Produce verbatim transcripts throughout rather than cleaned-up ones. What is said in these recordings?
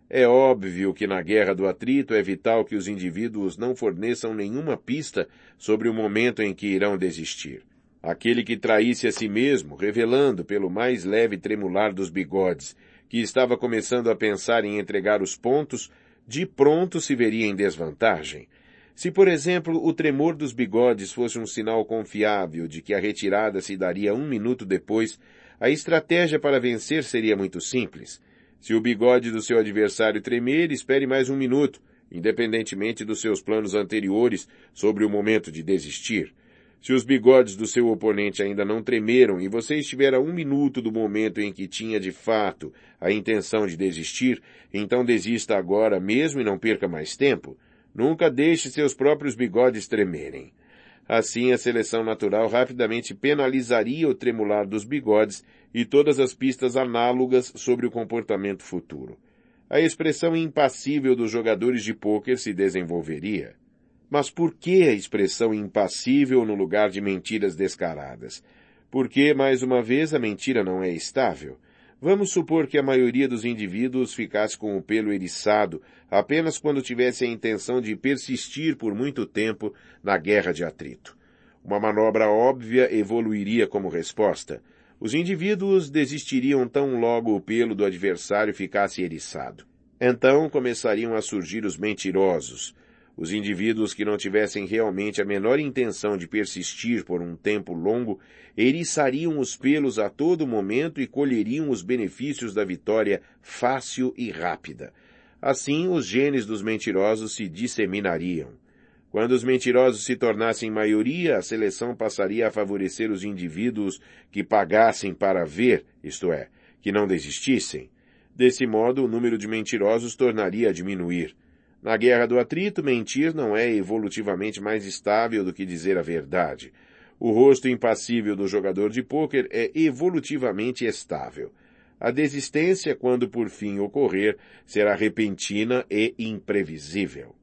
É óbvio que na guerra do atrito é vital que os indivíduos não forneçam nenhuma pista sobre o momento em que irão desistir. Aquele que traísse a si mesmo, revelando pelo mais leve tremular dos bigodes que estava começando a pensar em entregar os pontos, de pronto se veria em desvantagem. Se, por exemplo, o tremor dos bigodes fosse um sinal confiável de que a retirada se daria um minuto depois, a estratégia para vencer seria muito simples. Se o bigode do seu adversário tremer, espere mais um minuto, independentemente dos seus planos anteriores sobre o momento de desistir. Se os bigodes do seu oponente ainda não tremeram e você estiver a um minuto do momento em que tinha de fato a intenção de desistir, então desista agora mesmo e não perca mais tempo. Nunca deixe seus próprios bigodes tremerem. Assim, a seleção natural rapidamente penalizaria o tremular dos bigodes e todas as pistas análogas sobre o comportamento futuro. A expressão impassível dos jogadores de pôquer se desenvolveria. Mas por que a expressão impassível no lugar de mentiras descaradas? Porque, mais uma vez, a mentira não é estável. Vamos supor que a maioria dos indivíduos ficasse com o pelo eriçado apenas quando tivesse a intenção de persistir por muito tempo na guerra de atrito. Uma manobra óbvia evoluiria como resposta. Os indivíduos desistiriam tão logo o pelo do adversário ficasse eriçado. Então começariam a surgir os mentirosos. Os indivíduos que não tivessem realmente a menor intenção de persistir por um tempo longo eriçariam os pelos a todo momento e colheriam os benefícios da vitória fácil e rápida. Assim, os genes dos mentirosos se disseminariam. Quando os mentirosos se tornassem maioria, a seleção passaria a favorecer os indivíduos que pagassem para ver, isto é, que não desistissem. Desse modo, o número de mentirosos tornaria a diminuir. Na guerra do atrito, mentir não é evolutivamente mais estável do que dizer a verdade. O rosto impassível do jogador de pôquer é evolutivamente estável. A desistência, quando por fim ocorrer, será repentina e imprevisível.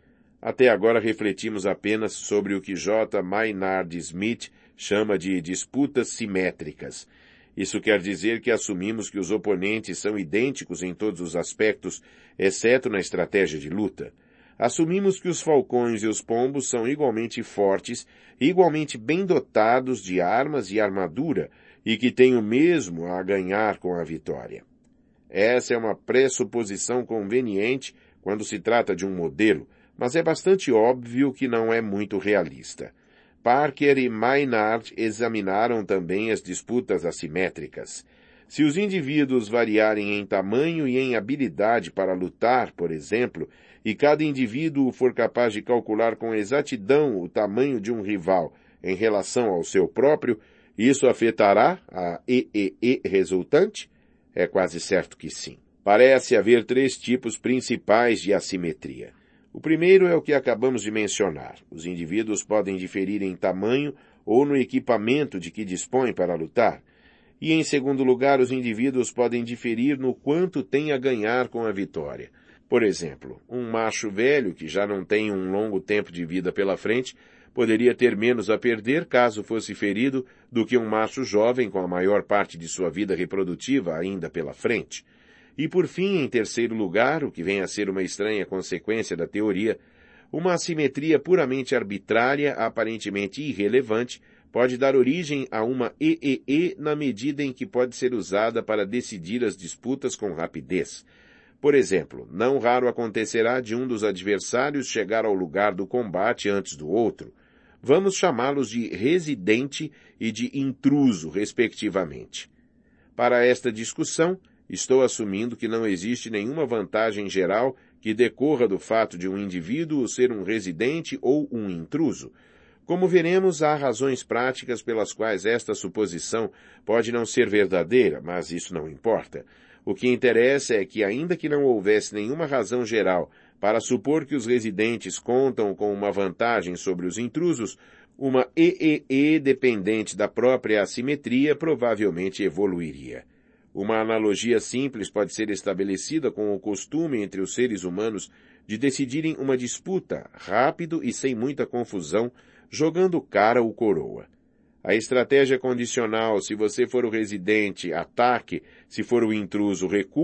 Até agora refletimos apenas sobre o que J. Maynard Smith chama de disputas simétricas. Isso quer dizer que assumimos que os oponentes são idênticos em todos os aspectos, exceto na estratégia de luta. Assumimos que os falcões e os pombos são igualmente fortes, igualmente bem dotados de armas e armadura, e que têm o mesmo a ganhar com a vitória. Essa é uma pressuposição conveniente quando se trata de um modelo, mas é bastante óbvio que não é muito realista. Parker e Maynard examinaram também as disputas assimétricas. Se os indivíduos variarem em tamanho e em habilidade para lutar, por exemplo, e cada indivíduo for capaz de calcular com exatidão o tamanho de um rival em relação ao seu próprio, isso afetará a E E E resultante? É quase certo que sim. Parece haver três tipos principais de assimetria. O primeiro é o que acabamos de mencionar. Os indivíduos podem diferir em tamanho ou no equipamento de que dispõem para lutar. E, em segundo lugar, os indivíduos podem diferir no quanto têm a ganhar com a vitória. Por exemplo, um macho velho que já não tem um longo tempo de vida pela frente poderia ter menos a perder caso fosse ferido do que um macho jovem com a maior parte de sua vida reprodutiva ainda pela frente. E por fim, em terceiro lugar, o que vem a ser uma estranha consequência da teoria, uma assimetria puramente arbitrária, aparentemente irrelevante, pode dar origem a uma E E E na medida em que pode ser usada para decidir as disputas com rapidez. Por exemplo, não raro acontecerá de um dos adversários chegar ao lugar do combate antes do outro. Vamos chamá-los de residente e de intruso, respectivamente. Para esta discussão, estou assumindo que não existe nenhuma vantagem geral que decorra do fato de um indivíduo ser um residente ou um intruso. Como veremos, há razões práticas pelas quais esta suposição pode não ser verdadeira, mas isso não importa. O que interessa é que, ainda que não houvesse nenhuma razão geral para supor que os residentes contam com uma vantagem sobre os intrusos, uma E E E dependente da própria assimetria provavelmente evoluiria. Uma analogia simples pode ser estabelecida com o costume entre os seres humanos de decidirem uma disputa rápido e sem muita confusão, jogando cara ou coroa. A estratégia condicional, se você for o residente, ataque, se for o intruso, recue,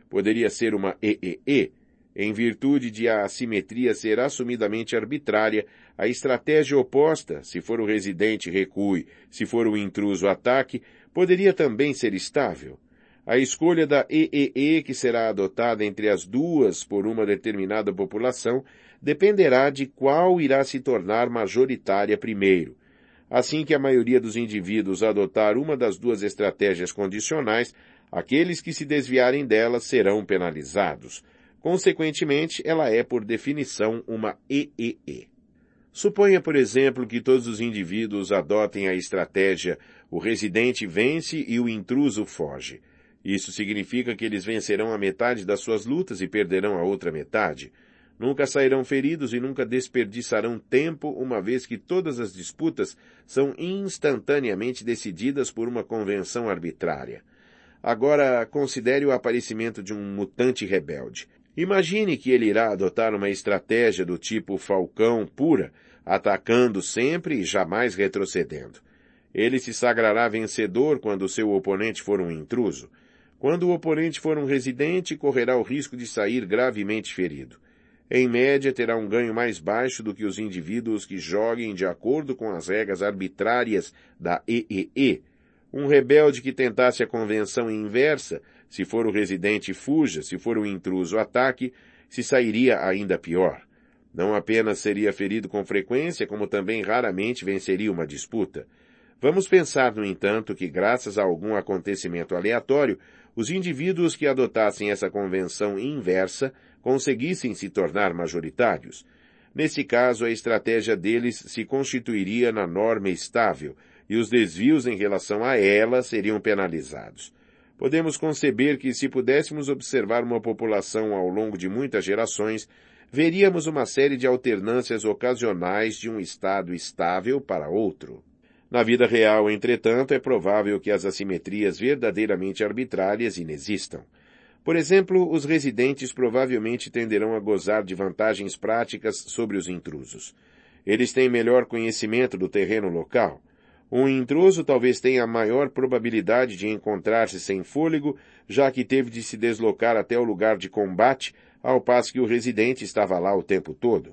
poderia ser uma E E E. Em virtude de a assimetria ser assumidamente arbitrária, a estratégia oposta, se for o residente recue, se for o intruso ataque, poderia também ser estável. A escolha da E E E que será adotada entre as duas por uma determinada população dependerá de qual irá se tornar majoritária primeiro. Assim que a maioria dos indivíduos adotar uma das duas estratégias condicionais, aqueles que se desviarem delas serão penalizados. Consequentemente, ela é, por definição, uma E E E. Suponha, por exemplo, que todos os indivíduos adotem a estratégia o residente vence e o intruso foge. Isso significa que eles vencerão a metade das suas lutas e perderão a outra metade. Nunca sairão feridos e nunca desperdiçarão tempo, uma vez que todas as disputas são instantaneamente decididas por uma convenção arbitrária. Agora, considere o aparecimento de um mutante rebelde. Imagine que ele irá adotar uma estratégia do tipo falcão pura, atacando sempre e jamais retrocedendo. Ele se sagrará vencedor quando seu oponente for um intruso. Quando o oponente for um residente, correrá o risco de sair gravemente ferido. Em média, terá um ganho mais baixo do que os indivíduos que joguem de acordo com as regras arbitrárias da E E E. Um rebelde que tentasse a convenção inversa, se for o residente fuja, se for o intruso ataque, se sairia ainda pior. Não apenas seria ferido com frequência, como também raramente venceria uma disputa. Vamos pensar, no entanto, que graças a algum acontecimento aleatório, os indivíduos que adotassem essa convenção inversa conseguissem se tornar majoritários. Nesse caso, a estratégia deles se constituiria na norma estável, e os desvios em relação a ela seriam penalizados. Podemos conceber que, se pudéssemos observar uma população ao longo de muitas gerações, veríamos uma série de alternâncias ocasionais de um estado estável para outro. Na vida real, entretanto, é provável que as assimetrias verdadeiramente arbitrárias inexistam. Por exemplo, os residentes provavelmente tenderão a gozar de vantagens práticas sobre os intrusos. Eles têm melhor conhecimento do terreno local. Um intruso talvez tenha a maior probabilidade de encontrar-se sem fôlego, já que teve de se deslocar até o lugar de combate, ao passo que o residente estava lá o tempo todo.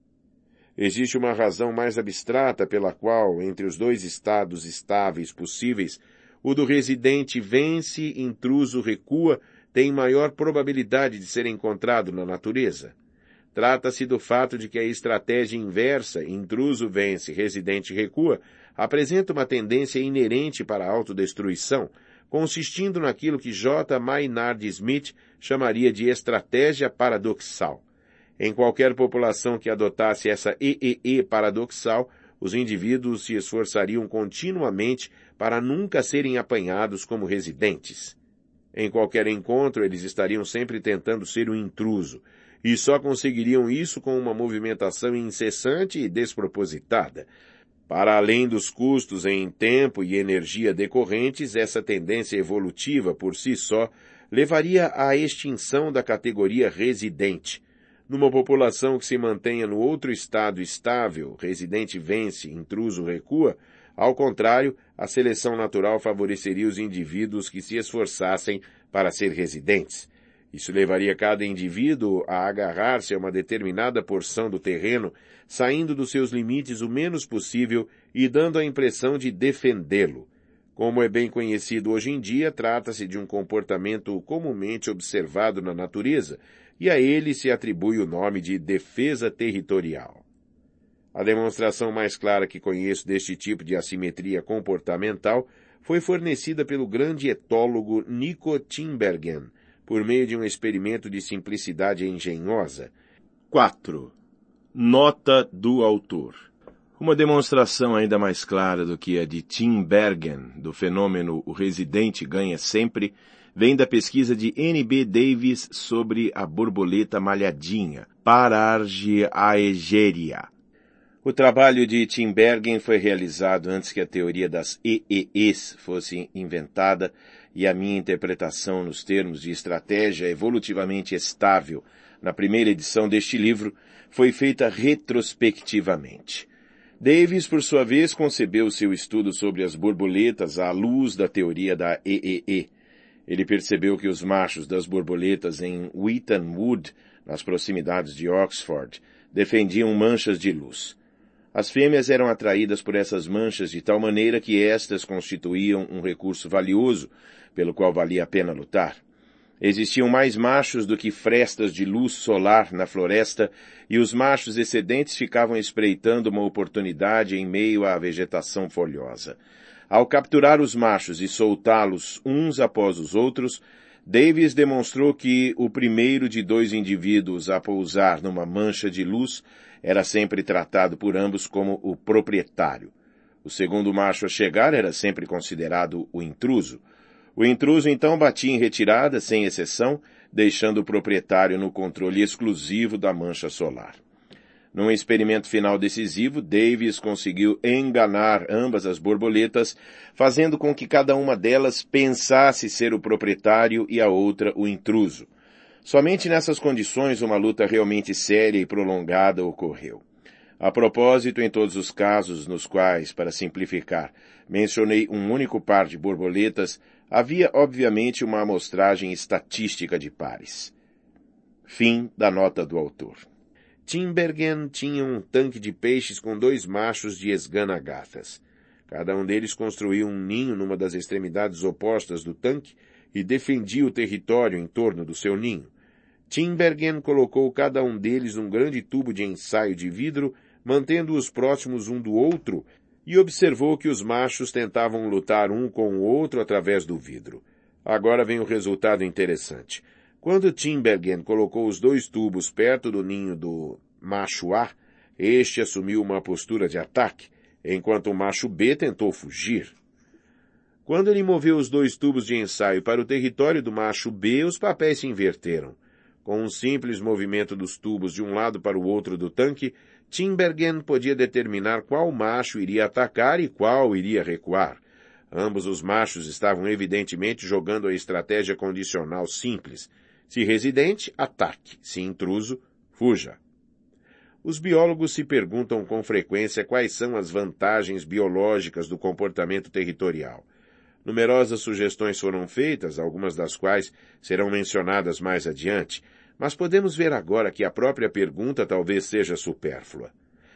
Existe uma razão mais abstrata pela qual, entre os dois estados estáveis possíveis, o do residente vence, intruso recua, tem maior probabilidade de ser encontrado na natureza. Trata-se do fato de que a estratégia inversa, intruso vence, residente recua, apresenta uma tendência inerente para a autodestruição, consistindo naquilo que J. Maynard Smith chamaria de estratégia paradoxal. Em qualquer população que adotasse essa E E E paradoxal, os indivíduos se esforçariam continuamente para nunca serem apanhados como residentes. Em qualquer encontro, eles estariam sempre tentando ser o intruso, e só conseguiriam isso com uma movimentação incessante e despropositada. Para além dos custos em tempo e energia decorrentes, essa tendência evolutiva por si só levaria à extinção da categoria residente. Numa população que se mantenha no outro estado estável, residente vence, intruso recua, ao contrário, a seleção natural favoreceria os indivíduos que se esforçassem para ser residentes. Isso levaria cada indivíduo a agarrar-se a uma determinada porção do terreno, saindo dos seus limites o menos possível e dando a impressão de defendê-lo. Como é bem conhecido hoje em dia, trata-se de um comportamento comumente observado na natureza, e a ele se atribui o nome de defesa territorial. A demonstração mais clara que conheço deste tipo de assimetria comportamental foi fornecida pelo grande etólogo Nico Tinbergen, por meio de um experimento de simplicidade engenhosa. quatro. Nota do autor. Uma demonstração ainda mais clara do que a de Tinbergen, do fenômeno o residente ganha sempre, vem da pesquisa de N B Davis sobre a borboleta malhadinha, Parargyraegeria. O trabalho de Tinbergen foi realizado antes que a teoria das E E Es fosse inventada, e a minha interpretação nos termos de estratégia evolutivamente estável na primeira edição deste livro foi feita retrospectivamente. Davis, por sua vez, concebeu seu estudo sobre as borboletas à luz da teoria da E E E. Ele percebeu que os machos das borboletas em Wheaton Wood, nas proximidades de Oxford, defendiam manchas de luz. As fêmeas eram atraídas por essas manchas de tal maneira que estas constituíam um recurso valioso, pelo qual valia a pena lutar. Existiam mais machos do que frestas de luz solar na floresta, e os machos excedentes ficavam espreitando uma oportunidade em meio à vegetação folhosa. Ao capturar os machos e soltá-los uns após os outros, Davis demonstrou que o primeiro de dois indivíduos a pousar numa mancha de luz era sempre tratado por ambos como o proprietário. O segundo macho a chegar era sempre considerado o intruso. O intruso então batia em retirada, sem exceção, deixando o proprietário no controle exclusivo da mancha solar. Num experimento final decisivo, Davis conseguiu enganar ambas as borboletas, fazendo com que cada uma delas pensasse ser o proprietário e a outra o intruso. Somente nessas condições uma luta realmente séria e prolongada ocorreu. A propósito, em todos os casos nos quais, para simplificar, mencionei um único par de borboletas, havia obviamente uma amostragem estatística de pares. Fim da nota do autor. Tinbergen tinha um tanque de peixes com dois machos de esganagathas. Cada um deles construiu um ninho numa das extremidades opostas do tanque e defendia o território em torno do seu ninho. Tinbergen colocou cada um deles num grande tubo de ensaio de vidro, mantendo-os próximos um do outro, e observou que os machos tentavam lutar um com o outro através do vidro. Agora vem o resultado interessante. Quando Tinbergen colocou os dois tubos perto do ninho do macho A, este assumiu uma postura de ataque, enquanto o macho B tentou fugir. Quando ele moveu os dois tubos de ensaio para o território do macho B, os papéis se inverteram. Com um simples movimento dos tubos de um lado para o outro do tanque, Tinbergen podia determinar qual macho iria atacar e qual iria recuar. Ambos os machos estavam evidentemente jogando a estratégia condicional simples. Se residente, ataque. Se intruso, fuja. Os biólogos se perguntam com frequência quais são as vantagens biológicas do comportamento territorial. Numerosas sugestões foram feitas, algumas das quais serão mencionadas mais adiante, mas podemos ver agora que a própria pergunta talvez seja supérflua.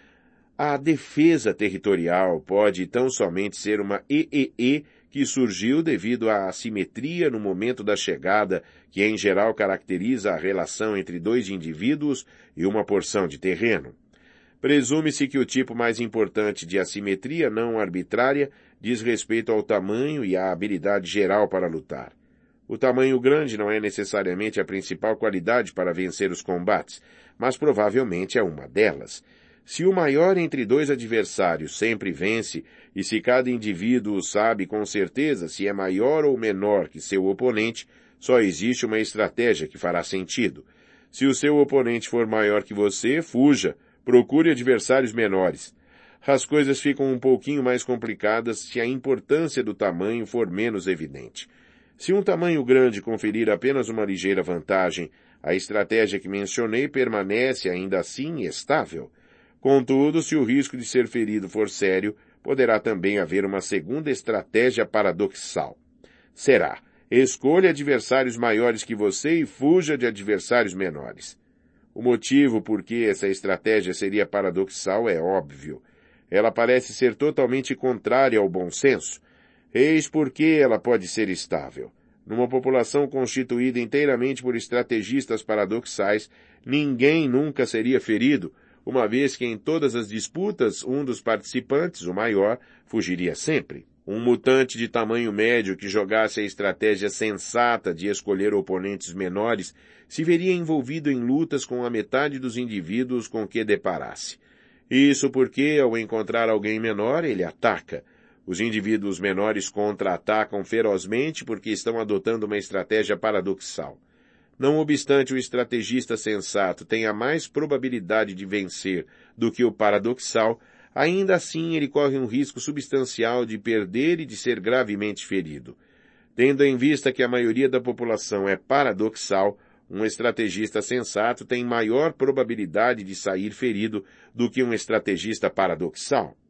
A defesa territorial pode tão somente ser uma E E E que surgiu devido à assimetria no momento da chegada, que em geral caracteriza a relação entre dois indivíduos e uma porção de terreno. Presume-se que o tipo mais importante de assimetria não arbitrária diz respeito ao tamanho e à habilidade geral para lutar. O tamanho grande não é necessariamente a principal qualidade para vencer os combates, mas provavelmente é uma delas. Se o maior entre dois adversários sempre vence, e se cada indivíduo sabe com certeza se é maior ou menor que seu oponente, só existe uma estratégia que fará sentido. Se o seu oponente for maior que você, fuja, procure adversários menores. As coisas ficam um pouquinho mais complicadas se a importância do tamanho for menos evidente. Se um tamanho grande conferir apenas uma ligeira vantagem, a estratégia que mencionei permanece ainda assim estável. Contudo, se o risco de ser ferido for sério, poderá também haver uma segunda estratégia paradoxal. Será: escolha adversários maiores que você e fuja de adversários menores. O motivo por que essa estratégia seria paradoxal é óbvio. Ela parece ser totalmente contrária ao bom senso. Eis por que ela pode ser estável. Numa população constituída inteiramente por estrategistas paradoxais, ninguém nunca seria ferido, uma vez que em todas as disputas um dos participantes, o maior, fugiria sempre. Um mutante de tamanho médio que jogasse a estratégia sensata de escolher oponentes menores se veria envolvido em lutas com a metade dos indivíduos com que deparasse. Isso porque, ao encontrar alguém menor, ele ataca. Os indivíduos menores contra-atacam ferozmente porque estão adotando uma estratégia paradoxal. Não obstante o estrategista sensato tenha mais probabilidade de vencer do que o paradoxal, ainda assim ele corre um risco substancial de perder e de ser gravemente ferido. Tendo em vista que a maioria da população é paradoxal, um estrategista sensato tem maior probabilidade de sair ferido do que um estrategista paradoxal.